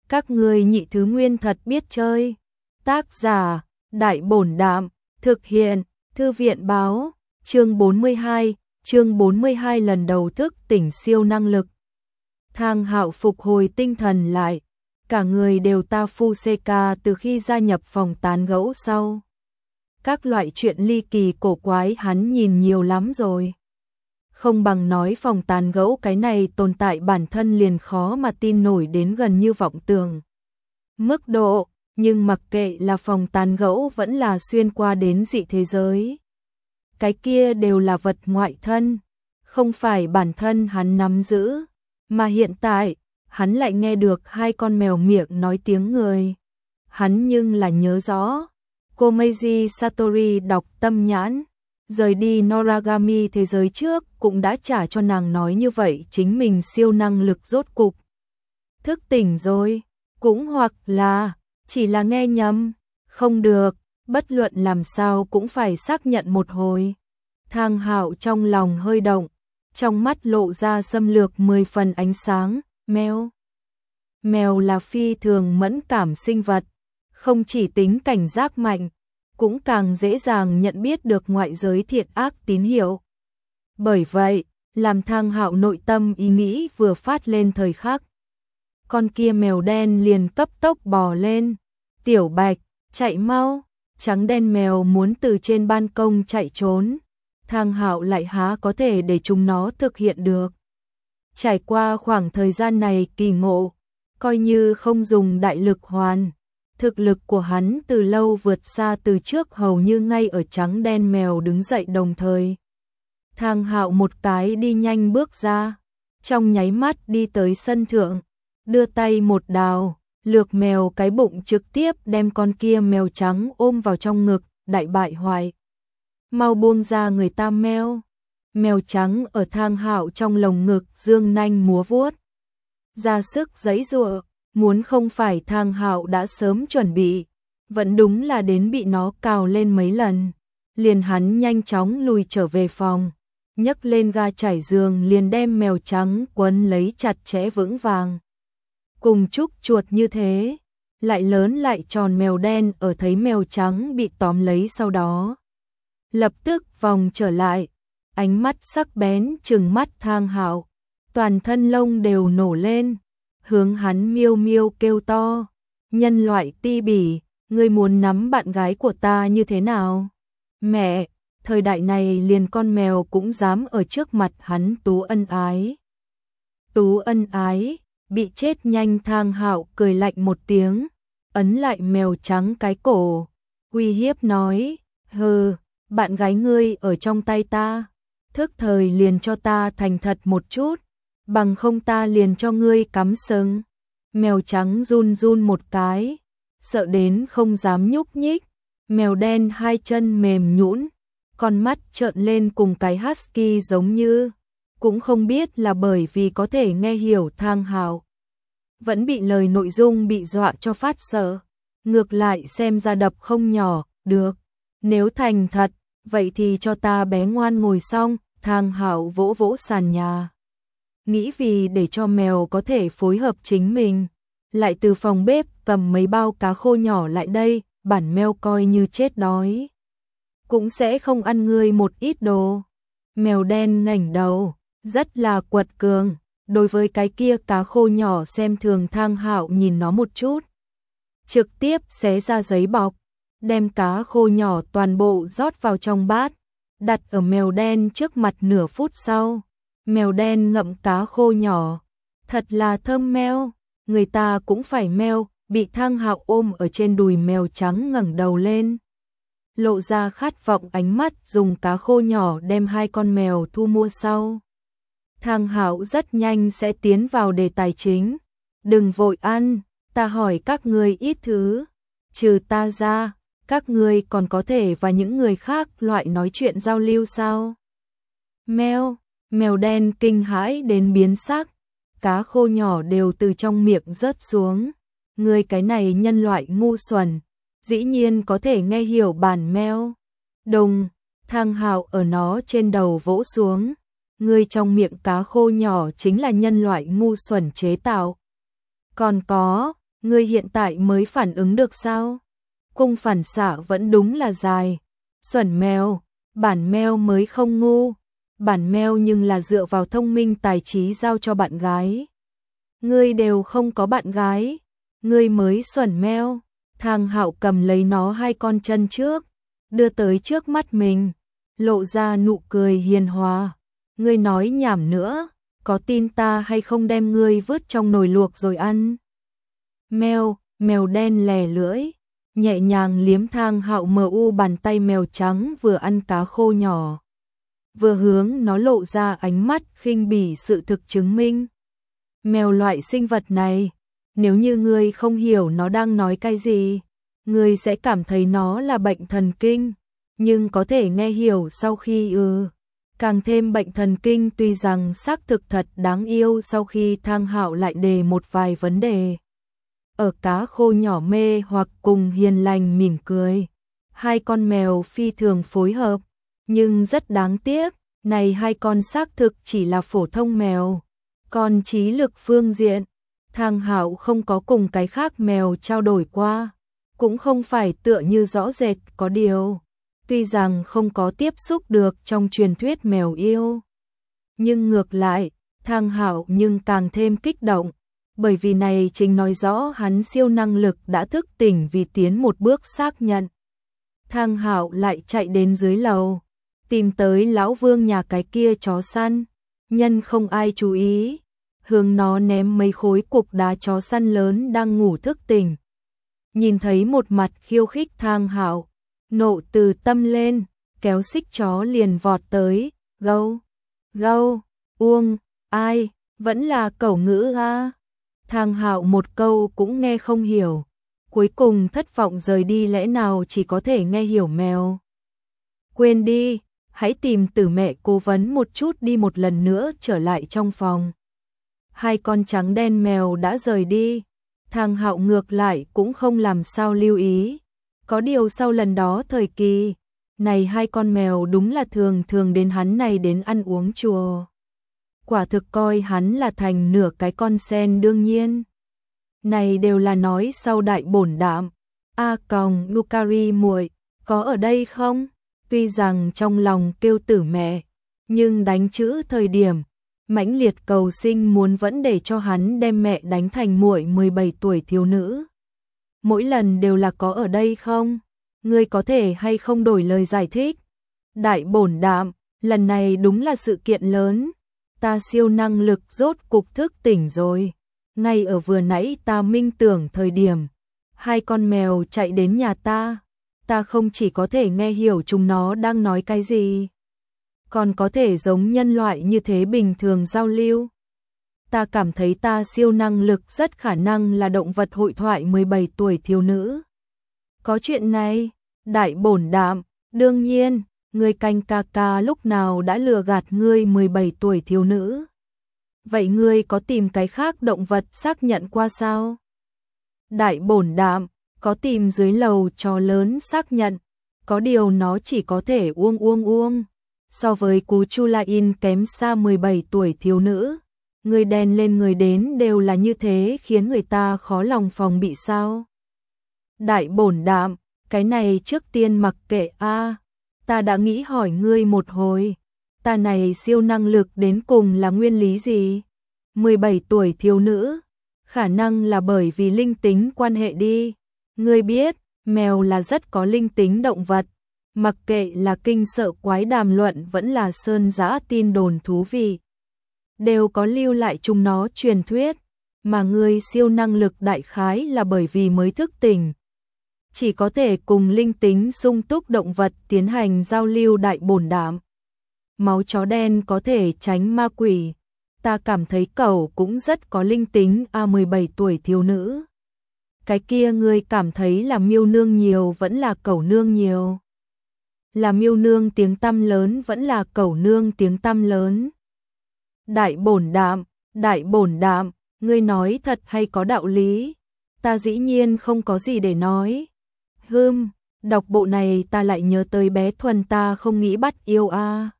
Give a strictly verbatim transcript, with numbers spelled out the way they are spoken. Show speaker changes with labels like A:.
A: Các ngươi nhị thứ nguyên thật biết chơi. Tác giả, Đại Bổn Đạm, thực hiện, Thư viện Báo, chương bốn mươi hai, chương bốn mươi hai lần đầu thức tỉnh siêu năng lực. Thang Hạo phục hồi tinh thần lại, cả người đều ta phu xê ca từ khi gia nhập phòng tán gẫu sau. Các loại chuyện ly kỳ cổ quái hắn nhìn nhiều lắm rồi. Không bằng nói phòng tán gẫu cái này tồn tại bản thân liền khó mà tin nổi đến gần như vọng tưởng. Mức độ, nhưng mặc kệ là phòng tán gẫu vẫn là xuyên qua đến dị thế giới. Cái kia đều là vật ngoại thân, không phải bản thân hắn nắm giữ, mà hiện tại, hắn lại nghe được hai con mèo miệng nói tiếng người. Hắn nhưng là nhớ rõ, cô Meiji Satori đọc tâm nhãn, rời đi Noragami thế giới trước cũng đã trả cho nàng nói như vậy chính mình siêu năng lực rốt cục. Thức tỉnh rồi, cũng hoặc là, chỉ là nghe nhầm, không được, bất luận làm sao cũng phải xác nhận một hồi. Thang Hạo trong lòng hơi động, trong mắt lộ ra xâm lược mười phần ánh sáng, mèo. Mèo là phi thường mẫn cảm sinh vật, không chỉ tính cảnh giác mạnh, cũng càng dễ dàng nhận biết được ngoại giới thiện ác tín hiệu. Bởi vậy, làm Thang Hạo nội tâm ý nghĩ vừa phát lên thời khắc. Con kia mèo đen liền cấp tốc bò lên, Tiểu Bạch, chạy mau, trắng đen mèo muốn từ trên ban công chạy trốn. Thang Hạo lại há có thể để chúng nó thực hiện được. Trải qua khoảng thời gian này kỳ ngộ, coi như không dùng đại lực hoàn, thực lực của hắn từ lâu vượt xa từ trước hầu như ngay ở trắng đen mèo đứng dậy đồng thời. Thang Hạo một cái đi nhanh bước ra, trong nháy mắt đi tới sân thượng, đưa tay một đào, lược mèo cái bụng trực tiếp đem con kia mèo trắng ôm vào trong ngực, đại bại hoại. Mau buông ra người ta mèo. Mèo trắng ở Thang Hạo trong lồng ngực dương nanh múa vuốt, ra sức giãy giụa, muốn không phải Thang Hạo đã sớm chuẩn bị, vẫn đúng là đến bị nó cào lên mấy lần. Liền hắn nhanh chóng lùi trở về phòng, nhấc lên ga trải giường liền đem mèo trắng quấn lấy chặt chẽ vững vàng. Cùng chúc chuột như thế, lại lớn lại tròn mèo đen ở thấy mèo trắng bị tóm lấy sau đó. Lập tức vòng trở lại, ánh mắt sắc bén trừng mắt Thang Hạo, toàn thân lông đều nổ lên, hướng hắn miêu miêu kêu to, nhân loại ti bỉ, ngươi muốn nắm bạn gái của ta như thế nào? Mẹ, thời đại này liền con mèo cũng dám ở trước mặt hắn tú ân ái. Tú ân ái, bị chết nhanh. Thang Hạo cười lạnh một tiếng, ấn lại mèo trắng cái cổ, uy hiếp nói, hừ, bạn gái ngươi ở trong tay ta, thức thời liền cho ta thành thật một chút, bằng không ta liền cho ngươi cắm sừng. Mèo trắng run run một cái, sợ đến không dám nhúc nhích, mèo đen hai chân mềm nhũn, con mắt trợn lên cùng cái husky giống như, cũng không biết là bởi vì có thể nghe hiểu Thang Hạo, vẫn bị lời nội dung bị dọa cho phát sợ, ngược lại xem ra đập không nhỏ, được, nếu thành thật, vậy thì cho ta bé ngoan ngồi xong. Thang Hạo vỗ vỗ sàn nhà, nghĩ vì để cho mèo có thể phối hợp chính mình, lại từ phòng bếp cầm mấy bao cá khô nhỏ lại đây, bản mèo coi như chết đói cũng sẽ không ăn ngươi một ít đồ. Mèo đen ngẩng đầu, rất là quật cường, đối với cái kia cá khô nhỏ xem thường. Thang Hạo nhìn nó một chút, trực tiếp xé ra giấy bọc, đem cá khô nhỏ toàn bộ rót vào trong bát, đặt ở mèo đen trước mặt. Nửa phút sau, mèo đen ngậm cá khô nhỏ, thật là thơm meo, người ta cũng phải meo. Bị Thang Hạo ôm ở trên đùi, mèo trắng ngẩng đầu lên, lộ ra khát vọng ánh mắt, dùng cá khô nhỏ đem hai con mèo thu mua sau. Thang Hạo rất nhanh sẽ tiến vào đề tài chính, đừng vội ăn, ta hỏi các ngươi ít thứ, trừ ta ra, các ngươi còn có thể và những người khác loại nói chuyện giao lưu sao? Mèo, mèo đen kinh hãi đến biến sắc, cá khô nhỏ đều từ trong miệng rớt xuống. Ngươi cái này nhân loại ngu xuẩn, dĩ nhiên có thể nghe hiểu bản mèo. Đùng, Thang Hạo ở nó trên đầu vỗ xuống, ngươi trong miệng cá khô nhỏ chính là nhân loại ngu xuẩn chế tạo. Còn có, Ngươi hiện tại mới phản ứng được sao? Cung phản xạ vẫn đúng là dài. Xuẩn mèo, bản mèo mới không ngu. Bản mèo nhưng là dựa vào thông minh tài trí giao cho bạn gái. Ngươi đều không có bạn gái, ngươi mới xuẩn mèo. Thang Hạo cầm lấy nó hai con chân trước, đưa tới trước mắt mình, lộ ra nụ cười hiền hòa. Ngươi nói nhảm nữa, có tin ta hay không đem ngươi vứt trong nồi luộc rồi ăn? Mèo, mèo đen lè lưỡi, nhẹ nhàng liếm Thang Hạo mờ u bàn tay mèo trắng vừa ăn cá khô nhỏ, vừa hướng nó lộ ra ánh mắt khinh bỉ sự thực chứng minh. Mèo loại sinh vật này, nếu như ngươi không hiểu nó đang nói cái gì, ngươi sẽ cảm thấy nó là bệnh thần kinh, nhưng có thể nghe hiểu sau khi ừ, càng thêm bệnh thần kinh. Tuy rằng xác thực thật đáng yêu, sau khi Thang Hạo lại đề một vài vấn đề. Ở cá khô nhỏ mê hoặc cùng hiền lành mỉm cười, hai con mèo phi thường phối hợp, nhưng rất đáng tiếc, này hai con xác thực chỉ là phổ thông mèo. Còn trí lực phương diện, Thang Hạo không có cùng cái khác mèo trao đổi qua, cũng không phải tựa như rõ rệt có điều. Tuy rằng không có tiếp xúc được trong truyền thuyết mèo yêu, nhưng ngược lại, Thang Hạo nhưng càng thêm kích động, bởi vì này chính nói rõ hắn siêu năng lực đã thức tỉnh vì tiến một bước xác nhận. Thang Hạo lại chạy đến dưới lầu, tìm tới lão Vương nhà cái kia chó săn, nhân không ai chú ý, hướng nó ném mấy khối cục đá chó săn lớn đang ngủ thức tỉnh. Nhìn thấy một mặt khiêu khích Thang Hạo, nộ từ tâm lên, kéo xích chó liền vọt tới, gâu, gâu, uông, ai, vẫn là cẩu ngữ a. Thang Hạo một câu cũng nghe không hiểu, cuối cùng thất vọng rời đi, lẽ nào chỉ có thể nghe hiểu mèo. Quên đi, hãy tìm Tử mẹ cố vấn một chút đi. Một lần nữa trở lại trong phòng. Hai con trắng đen mèo đã rời đi, Thang Hạo ngược lại cũng không làm sao lưu ý. Có điều sau lần đó thời kỳ, này hai con mèo đúng là thường thường đến hắn này đến ăn uống chùa. Quả thực coi hắn là thành nửa cái con sen đương nhiên. Này đều là nói sau đại bổn đạm. A còng Yukari muội, có ở đây không? Tuy rằng trong lòng kêu Tử mẹ, nhưng đánh chữ thời điểm, mãnh liệt cầu sinh muốn vẫn để cho hắn đem mẹ đánh thành muội mười bảy tuổi thiếu nữ. Mỗi lần đều là có ở đây không? Ngươi có thể hay không đổi lời giải thích? Đại bổn đạm, lần này đúng là sự kiện lớn. Ta siêu năng lực rốt cục thức tỉnh rồi. Ngay ở vừa nãy ta minh tưởng thời điểm, hai con mèo chạy đến nhà ta. Ta không chỉ có thể nghe hiểu chúng nó đang nói cái gì, còn có thể giống nhân loại như thế bình thường giao lưu. Ta cảm thấy ta siêu năng lực rất khả năng là động vật hội thoại mười bảy tuổi thiếu nữ. Có chuyện này, đại bổn đạm, đương nhiên, ngươi canh ca ca lúc nào đã lừa gạt ngươi mười bảy tuổi thiếu nữ. Vậy ngươi có tìm cái khác động vật xác nhận qua sao? Đại bổn đạm, có tìm dưới lầu chó lớn xác nhận, có điều nó chỉ có thể uông uông uông. So với cú Chulain kém xa mười bảy tuổi thiếu nữ, người đèn lên người đến đều là như thế, khiến người ta khó lòng phòng bị sao. Đại bổn đạm, cái này trước tiên mặc kệ a. Ta đã nghĩ hỏi ngươi một hồi, ta này siêu năng lực đến cùng là nguyên lý gì? mười bảy tuổi thiếu nữ, khả năng là bởi vì linh tính quan hệ đi. Ngươi biết, mèo là rất có linh tính động vật, mặc kệ là kinh sợ quái đàm luận vẫn là sơn dã tin đồn thú vị, đều có lưu lại chúng nó truyền thuyết, mà ngươi siêu năng lực đại khái là bởi vì mới thức tỉnh, chỉ có thể cùng linh tính sung túc động vật tiến hành giao lưu. Đại bổn đạm, máu chó đen có thể tránh ma quỷ, ta cảm thấy cẩu cũng rất có linh tính a. mười bảy tuổi thiếu nữ, cái kia ngươi cảm thấy là miêu nương nhiều vẫn là cẩu nương nhiều? Là miêu nương tiếng tăm lớn vẫn là cẩu nương tiếng tăm lớn? Đại bổn đạm, đại bổn đạm, ngươi nói thật hay có đạo lý? Ta dĩ nhiên không có gì để nói. Hừm, đọc bộ này ta lại nhớ tới bé Thuần, ta không nghĩ bắt yêu a.